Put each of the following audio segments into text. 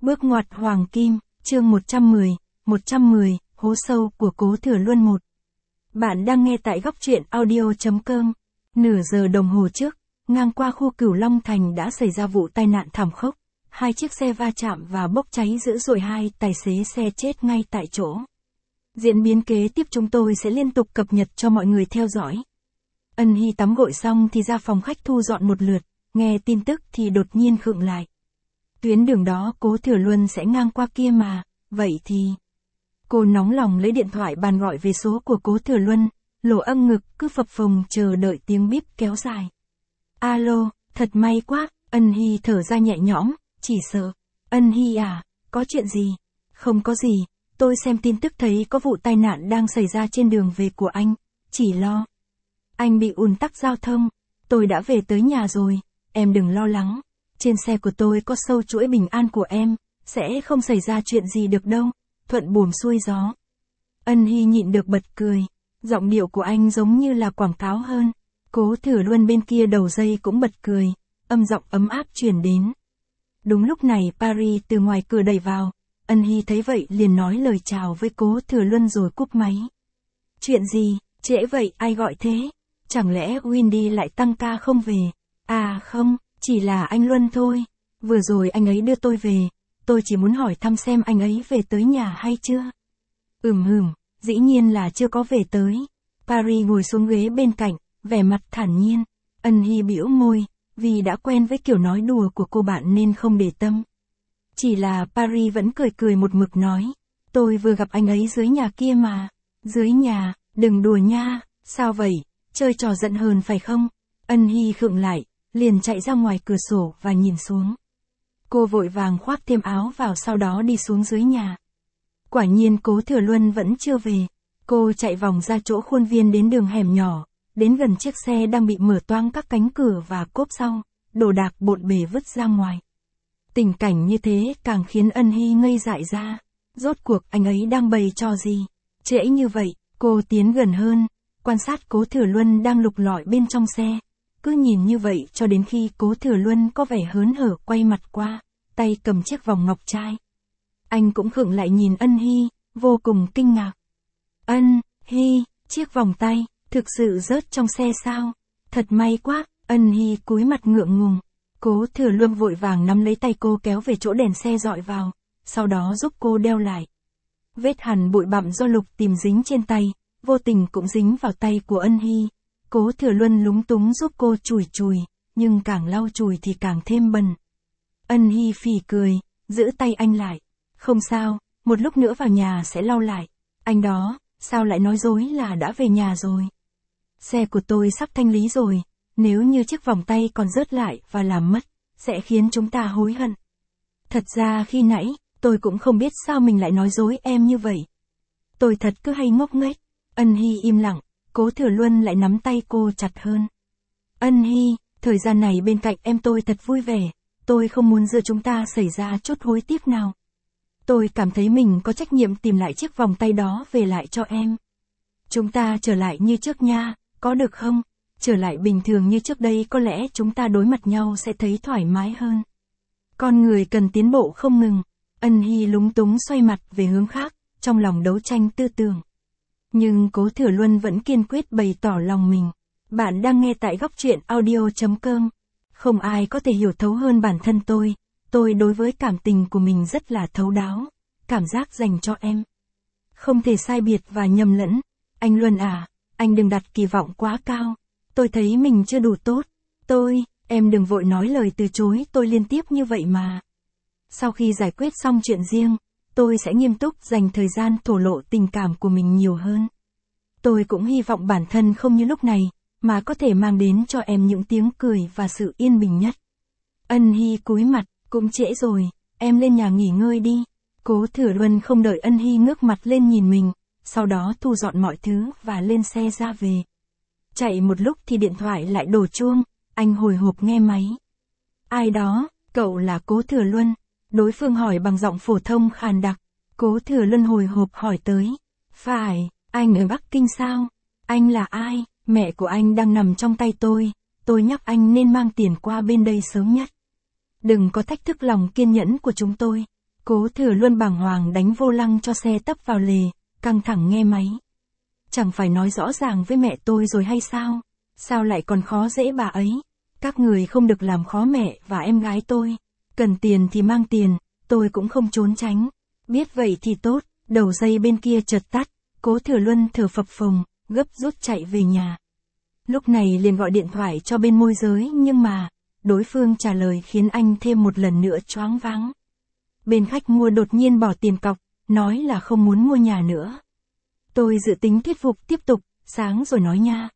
Bước ngoặt hoàng kim, chương 110, hố sâu của Cố Thừa Luân 1. Bạn đang nghe tại góc truyện audio.com. Nửa giờ đồng hồ trước, ngang qua khu Cửu Long Thành đã xảy ra vụ tai nạn thảm khốc. 2 chiếc xe va chạm và bốc cháy dữ dội, 2 tài xế xe chết ngay tại chỗ. Diễn biến kế tiếp chúng tôi sẽ liên tục cập nhật cho mọi người theo dõi. Ân Hy tắm gội xong thì ra phòng khách thu dọn một lượt, nghe tin tức thì đột nhiên khựng lại. Tuyến đường đó Cố Thừa Luân sẽ ngang qua kia mà, vậy thì... Cô nóng lòng lấy điện thoại bàn gọi về số của Cố Thừa Luân, lỗ âm ngực cứ phập phồng chờ đợi tiếng bíp kéo dài. Alo, thật may quá, Ân Hy thở ra nhẹ nhõm, chỉ sợ. Ân Hy à, có chuyện gì? Không có gì, tôi xem tin tức thấy có vụ tai nạn đang xảy ra trên đường về của anh, chỉ lo. Anh bị ùn tắc giao thông, tôi đã về tới nhà rồi, em đừng lo lắng. Trên xe của tôi có sâu chuỗi bình an của em, sẽ không xảy ra chuyện gì được đâu, thuận buồm xuôi gió. Ân Hy nhịn được bật cười, giọng điệu của anh giống như là quảng cáo hơn. Cố Thừa Luân bên kia đầu dây cũng bật cười, âm giọng ấm áp truyền đến. Đúng lúc này Paris từ ngoài cửa đẩy vào, Ân Hy thấy vậy liền nói lời chào với Cố Thừa Luân rồi cúp máy. Chuyện gì, trễ vậy ai gọi thế? Chẳng lẽ Wendy lại tăng ca không về? À không, chỉ là anh Luân thôi. Vừa rồi anh ấy đưa tôi về, tôi chỉ muốn hỏi thăm xem anh ấy về tới nhà hay chưa. Dĩ nhiên là chưa có về tới. Paris ngồi xuống ghế bên cạnh, vẻ mặt thản nhiên. Ân Hy bĩu môi, vì đã quen với kiểu nói đùa của cô bạn nên không để tâm. Chỉ là Paris vẫn cười cười một mực nói, tôi vừa gặp anh ấy dưới nhà kia mà. Dưới nhà, đừng đùa nha, sao vậy, chơi trò giận hờn phải không? Ân Hy khựng lại, liền chạy ra ngoài cửa sổ và nhìn xuống. Cô vội vàng khoác thêm áo vào sau đó đi xuống dưới nhà. Quả nhiên Cố Thừa Luân vẫn chưa về. Cô chạy vòng ra chỗ khuôn viên đến đường hẻm nhỏ, đến gần chiếc xe đang bị mở toang các cánh cửa và cốp sau, đồ đạc bộn bề vứt ra ngoài. Tình cảnh như thế càng khiến Ân Hy ngây dại ra. Rốt cuộc anh ấy đang bày trò gì? Trễ như vậy, cô tiến gần hơn, quan sát Cố Thừa Luân đang lục lọi bên trong xe. Cứ nhìn như vậy cho đến khi Cố Thừa Luân có vẻ hớn hở quay mặt qua, tay cầm chiếc vòng ngọc trai. Anh cũng khựng lại nhìn Ân Hy, vô cùng kinh ngạc. Ân Hy, chiếc vòng tay, thực sự rớt trong xe sao? Thật may quá, Ân Hy cúi mặt ngượng ngùng. Cố Thừa Luân vội vàng nắm lấy tay cô kéo về chỗ đèn xe dọi vào, sau đó giúp cô đeo lại. Vết hằn bụi bặm do Lục tìm dính trên tay, vô tình cũng dính vào tay của Ân Hy. Cố Thừa Luân lúng túng giúp cô chùi chùi, nhưng càng lau chùi thì càng thêm bẩn. Ân Hy phì cười, giữ tay anh lại. Không sao, một lúc nữa vào nhà sẽ lau lại. Anh đó, sao lại nói dối là đã về nhà rồi? Xe của tôi sắp thanh lý rồi, nếu như chiếc vòng tay còn rớt lại và làm mất, sẽ khiến chúng ta hối hận. Thật ra khi nãy, tôi cũng không biết sao mình lại nói dối em như vậy. Tôi thật cứ hay ngốc nghếch. Ân Hy im lặng, Cố Thừa Luân lại nắm tay cô chặt hơn. Ân Hy, thời gian này bên cạnh em tôi thật vui vẻ, tôi không muốn giữa chúng ta xảy ra chút hối tiếc nào. Tôi cảm thấy mình có trách nhiệm tìm lại chiếc vòng tay đó về lại cho em. Chúng ta trở lại như trước nha, có được không? Trở lại bình thường như trước đây có lẽ chúng ta đối mặt nhau sẽ thấy thoải mái hơn. Con người cần tiến bộ không ngừng. Ân Hy lúng túng xoay mặt về hướng khác, trong lòng đấu tranh tư tưởng. Nhưng Cố Thừa Luân vẫn kiên quyết bày tỏ lòng mình. Bạn đang nghe tại góc truyện audio.com. Không ai có thể hiểu thấu hơn bản thân tôi. Tôi đối với cảm tình của mình rất là thấu đáo. Cảm giác dành cho em không thể sai biệt và nhầm lẫn. Anh Luân à, anh đừng đặt kỳ vọng quá cao. Tôi thấy mình chưa đủ tốt. Em đừng vội nói lời từ chối tôi liên tiếp như vậy mà. Sau khi giải quyết xong chuyện riêng, tôi sẽ nghiêm túc dành thời gian thổ lộ tình cảm của mình nhiều hơn. Tôi cũng hy vọng bản thân không như lúc này, mà có thể mang đến cho em những tiếng cười và sự yên bình nhất. Ân Hy cúi mặt, cũng trễ rồi, em lên nhà nghỉ ngơi đi. Cố Thừa Luân không đợi Ân Hy ngước mặt lên nhìn mình, sau đó thu dọn mọi thứ và lên xe ra về. Chạy một lúc thì điện thoại lại đổ chuông, anh hồi hộp nghe máy. Ai đó, cậu là Cố Thừa Luân? Đối phương hỏi bằng giọng phổ thông khàn đặc. Cố Thừa Luân hồi hộp hỏi tới. Phải, anh ở Bắc Kinh sao? Anh là ai? Mẹ của anh đang nằm trong tay tôi nhắc anh nên mang tiền qua bên đây sớm nhất. Đừng có thách thức lòng kiên nhẫn của chúng tôi. Cố Thừa Luân bàng hoàng đánh vô lăng cho xe tấp vào lề, căng thẳng nghe máy. Chẳng phải nói rõ ràng với mẹ tôi rồi hay sao? Sao lại còn khó dễ bà ấy? Các người không được làm khó mẹ và em gái tôi. Cần tiền thì mang tiền, tôi cũng không trốn tránh. Biết vậy thì tốt, đầu dây bên kia chợt tắt, Cố Thừa Luân thở phập phồng, gấp rút chạy về nhà. Lúc này liền gọi điện thoại cho bên môi giới nhưng mà, đối phương trả lời khiến anh thêm một lần nữa choáng váng. Bên khách mua đột nhiên bỏ tiền cọc, nói là không muốn mua nhà nữa. Tôi dự tính thuyết phục tiếp tục, sáng rồi nói nha.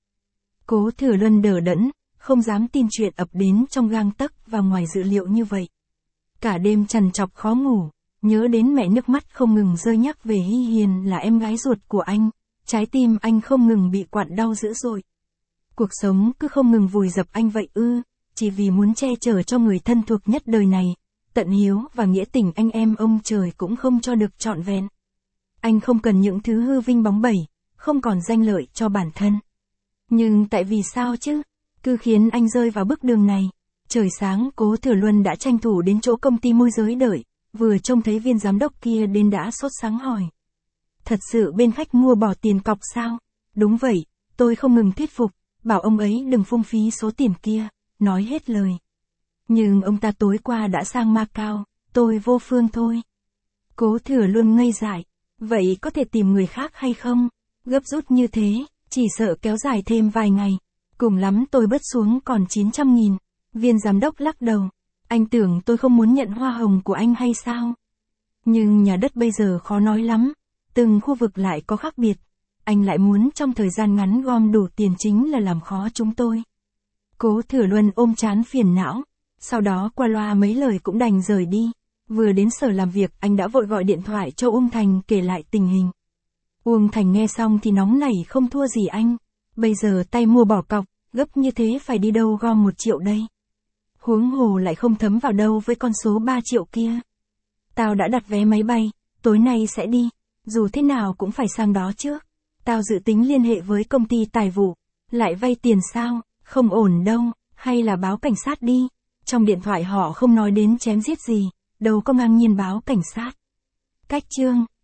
Cố Thừa Luân đờ đẫn, không dám tin chuyện ập đến trong gang tấc và ngoài dự liệu như vậy. Cả đêm trằn trọc khó ngủ, nhớ đến mẹ nước mắt không ngừng rơi nhắc về Hy Hiền là em gái ruột của anh, trái tim anh không ngừng bị quặn đau dữ dội. Cuộc sống cứ không ngừng vùi dập anh vậy ư, chỉ vì muốn che chở cho người thân thuộc nhất đời này, tận hiếu và nghĩa tình anh em ông trời cũng không cho được trọn vẹn. Anh không cần những thứ hư vinh bóng bẩy, không còn danh lợi cho bản thân. Nhưng tại vì sao chứ? Cứ khiến anh rơi vào bước đường này. Trời sáng Cố Thừa Luân đã tranh thủ đến chỗ công ty môi giới đợi, vừa trông thấy viên giám đốc kia đến đã sốt sắng hỏi. Thật sự bên khách mua bỏ tiền cọc sao? Đúng vậy, tôi không ngừng thuyết phục, bảo ông ấy đừng phung phí số tiền kia, nói hết lời. Nhưng ông ta tối qua đã sang Macau, tôi vô phương thôi. Cố Thừa Luân ngây dại, vậy có thể tìm người khác hay không? Gấp rút như thế, chỉ sợ kéo dài thêm vài ngày. Cùng lắm tôi bớt xuống còn 900.000. Viên giám đốc lắc đầu. Anh tưởng tôi không muốn nhận hoa hồng của anh hay sao? Nhưng nhà đất bây giờ khó nói lắm. Từng khu vực lại có khác biệt. Anh lại muốn trong thời gian ngắn gom đủ tiền chính là làm khó chúng tôi. Cố Thừa Luân ôm trán phiền não. Sau đó qua loa mấy lời cũng đành rời đi. Vừa đến sở làm việc anh đã vội gọi điện thoại cho Uông Thành kể lại tình hình. Uông Thành nghe xong thì nóng nảy không thua gì anh. Bây giờ tay mua bỏ cọc, gấp như thế phải đi đâu gom 1 triệu đây. Huống hồ lại không thấm vào đâu với con số 3 triệu kia. Tao đã đặt vé máy bay, tối nay sẽ đi. Dù thế nào cũng phải sang đó trước. Tao dự tính liên hệ với công ty tài vụ. Lại vay tiền sao, không ổn đâu, hay là báo cảnh sát đi. Trong điện thoại họ không nói đến chém giết gì, đâu có ngang nhiên báo cảnh sát. Cách chương